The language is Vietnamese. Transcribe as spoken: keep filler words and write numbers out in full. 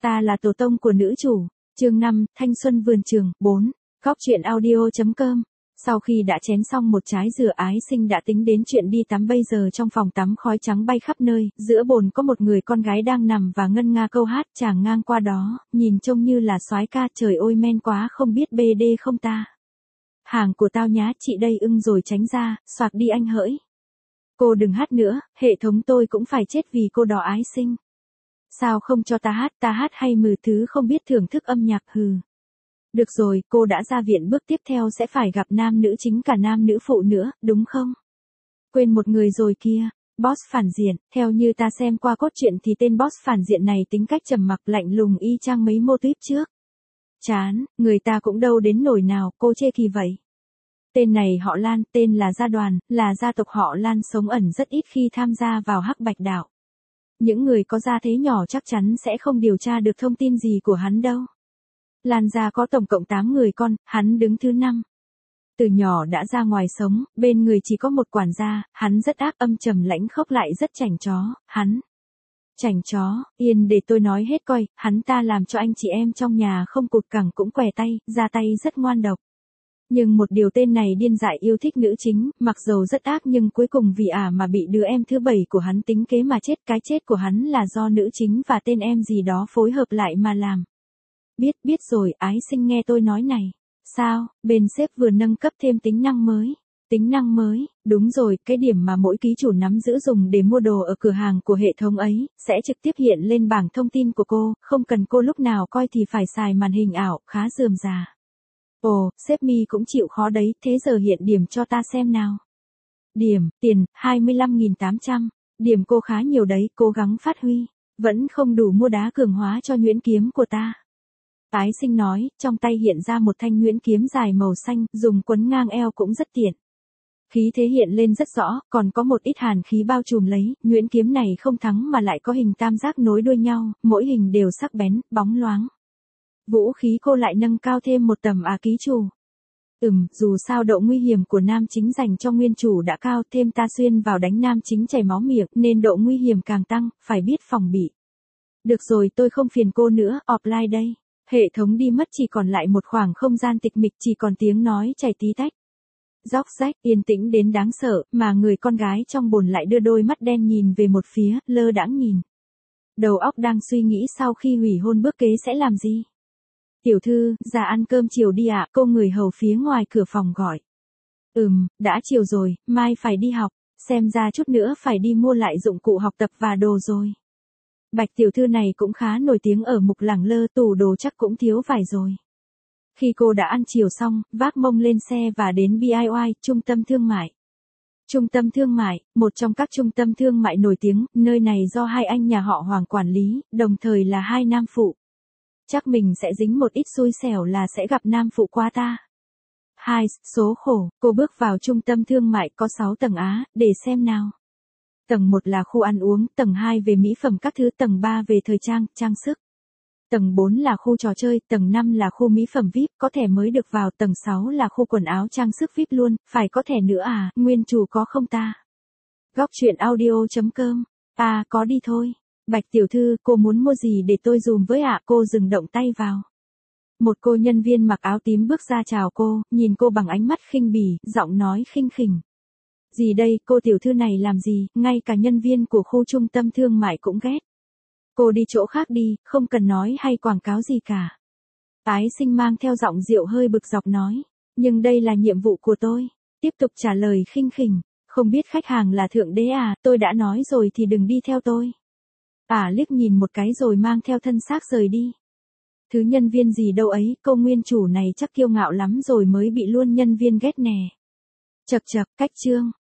Ta là tổ tông của nữ chủ. Chương năm, Thanh xuân vườn trường. bốn. Góc truyện audio.com. Sau khi đã chén xong một trái dừa, Ái Sinh đã tính đến chuyện đi tắm. Bây giờ trong phòng tắm khói trắng bay khắp nơi, giữa bồn có một người con gái đang nằm và ngân nga câu hát. Chàng ngang qua đó, nhìn trông như là soái ca. Trời ơi men quá, không biết bê đê không ta. Hàng của tao nhá, chị đây ưng rồi tránh ra, xoạc đi anh hỡi. Cô đừng hát nữa, hệ thống tôi cũng phải chết vì cô đó. Ái Sinh. Sao không cho ta hát, ta hát hay mừ thứ không biết thưởng thức âm nhạc hừ. Được rồi, cô đã ra viện, bước tiếp theo sẽ phải gặp nam nữ chính, cả nam nữ phụ nữa, đúng không? Quên một người rồi kia, boss phản diện. Theo như ta xem qua cốt truyện thì tên boss phản diện này tính cách trầm mặc lạnh lùng y chang mấy mô típ trước. Chán, người ta cũng đâu đến nổi nào, cô chê kỳ vậy. Tên này họ Lan, tên là Gia Đoàn, là gia tộc họ Lan, sống ẩn rất ít khi tham gia vào Hắc Bạch Đạo. Những người có gia thế nhỏ chắc chắn sẽ không điều tra được thông tin gì của hắn đâu. Lan gia có tổng cộng tám người con, hắn đứng thứ năm. Từ nhỏ đã ra ngoài sống, bên người chỉ có một quản gia, hắn rất ác, âm trầm lãnh khốc, lại rất chảnh chó. Hắn chảnh chó, yên để tôi nói hết coi. Hắn ta làm cho anh chị em trong nhà không cụt cẳng cũng què tay, ra tay rất ngoan độc. Nhưng một điều, tên này điên dại yêu thích nữ chính, mặc dầu rất ác nhưng cuối cùng vì ả mà bị đứa em thứ bảy của hắn tính kế mà chết. Cái chết của hắn là do nữ chính và tên em gì đó phối hợp lại mà làm. Biết, biết rồi. Ái Sinh nghe tôi nói này. Sao, bên sếp vừa nâng cấp thêm tính năng mới. Tính năng mới, đúng rồi, cái điểm mà mỗi ký chủ nắm giữ dùng để mua đồ ở cửa hàng của hệ thống ấy, sẽ trực tiếp hiện lên bảng thông tin của cô, không cần cô lúc nào coi thì phải xài màn hình ảo, khá rườm rà. Ồ, sếp mi cũng chịu khó đấy, thế giờ hiện điểm cho ta xem nào. Điểm, tiền, hai mươi lăm nghìn tám trăm. Điểm cô khá nhiều đấy, cố gắng phát huy. Vẫn không đủ mua đá cường hóa cho nhuyễn kiếm của ta. Ái Sinh nói, trong tay hiện ra một thanh nhuyễn kiếm dài màu xanh, dùng quấn ngang eo cũng rất tiện. Khí thế hiện lên rất rõ, còn có một ít hàn khí bao trùm lấy. Nhuyễn kiếm này không thắng mà lại có hình tam giác nối đuôi nhau, mỗi hình đều sắc bén, bóng loáng. Vũ khí cô lại nâng cao thêm một tầm à ký chủ. Ừm, dù sao độ nguy hiểm của nam chính dành cho nguyên chủ đã cao, thêm ta xuyên vào đánh nam chính chảy máu miệng, nên độ nguy hiểm càng tăng, phải biết phòng bị. Được rồi, tôi không phiền cô nữa, offline đây. Hệ thống đi mất, chỉ còn lại một khoảng không gian tịch mịch, chỉ còn tiếng nói chảy tí tách. Róc rách, yên tĩnh đến đáng sợ, mà người con gái trong bồn lại đưa đôi mắt đen nhìn về một phía, lơ đãng nhìn. Đầu óc đang suy nghĩ sau khi hủy hôn bước kế sẽ làm gì. Tiểu thư, ra ăn cơm chiều đi ạ, cô người hầu phía ngoài cửa phòng gọi. Ừm, đã chiều rồi, mai phải đi học, xem ra chút nữa phải đi mua lại dụng cụ học tập và đồ rồi. Bạch tiểu thư này cũng khá nổi tiếng ở mục lẳng lơ, tủ đồ chắc cũng thiếu vải rồi. Khi cô đã ăn chiều xong, vác mông lên xe và đến bê i oai, trung tâm thương mại. Trung tâm thương mại, một trong các trung tâm thương mại nổi tiếng, nơi này do hai anh nhà họ Hoàng quản lý, đồng thời là hai nam phụ. Chắc mình sẽ dính một ít xui xẻo là sẽ gặp nam phụ qua ta. Hai, số khổ, cô bước vào trung tâm thương mại có sáu tầng á, để xem nào. Tầng một là khu ăn uống, tầng hai về mỹ phẩm các thứ, tầng ba về thời trang, trang sức. Tầng bốn là khu trò chơi, tầng năm là khu mỹ phẩm vi ai pi, có thẻ mới được vào, tầng sáu là khu quần áo trang sức vi ai pi luôn, phải có thẻ nữa à, nguyên chủ có không ta? Góc truyện audio.com. À, có đi thôi. Bạch tiểu thư, cô muốn mua gì để tôi dùm với ạ? Cô dừng động tay vào. Một cô nhân viên mặc áo tím bước ra chào cô, nhìn cô bằng ánh mắt khinh bỉ, giọng nói khinh khỉnh. Gì đây, cô tiểu thư này làm gì, ngay cả nhân viên của khu trung tâm thương mại cũng ghét. Cô đi chỗ khác đi, không cần nói hay quảng cáo gì cả. Ái Sinh mang theo giọng rượu hơi bực dọc nói, nhưng đây là nhiệm vụ của tôi. Tiếp tục trả lời khinh khỉnh, không biết khách hàng là thượng đế à, tôi đã nói rồi thì đừng đi theo tôi. Ả liếc nhìn một cái rồi mang theo thân xác rời đi. Thứ nhân viên gì đâu ấy, cô nguyên chủ này chắc kiêu ngạo lắm rồi mới bị luôn nhân viên ghét nè. Chậc chậc, cách chương.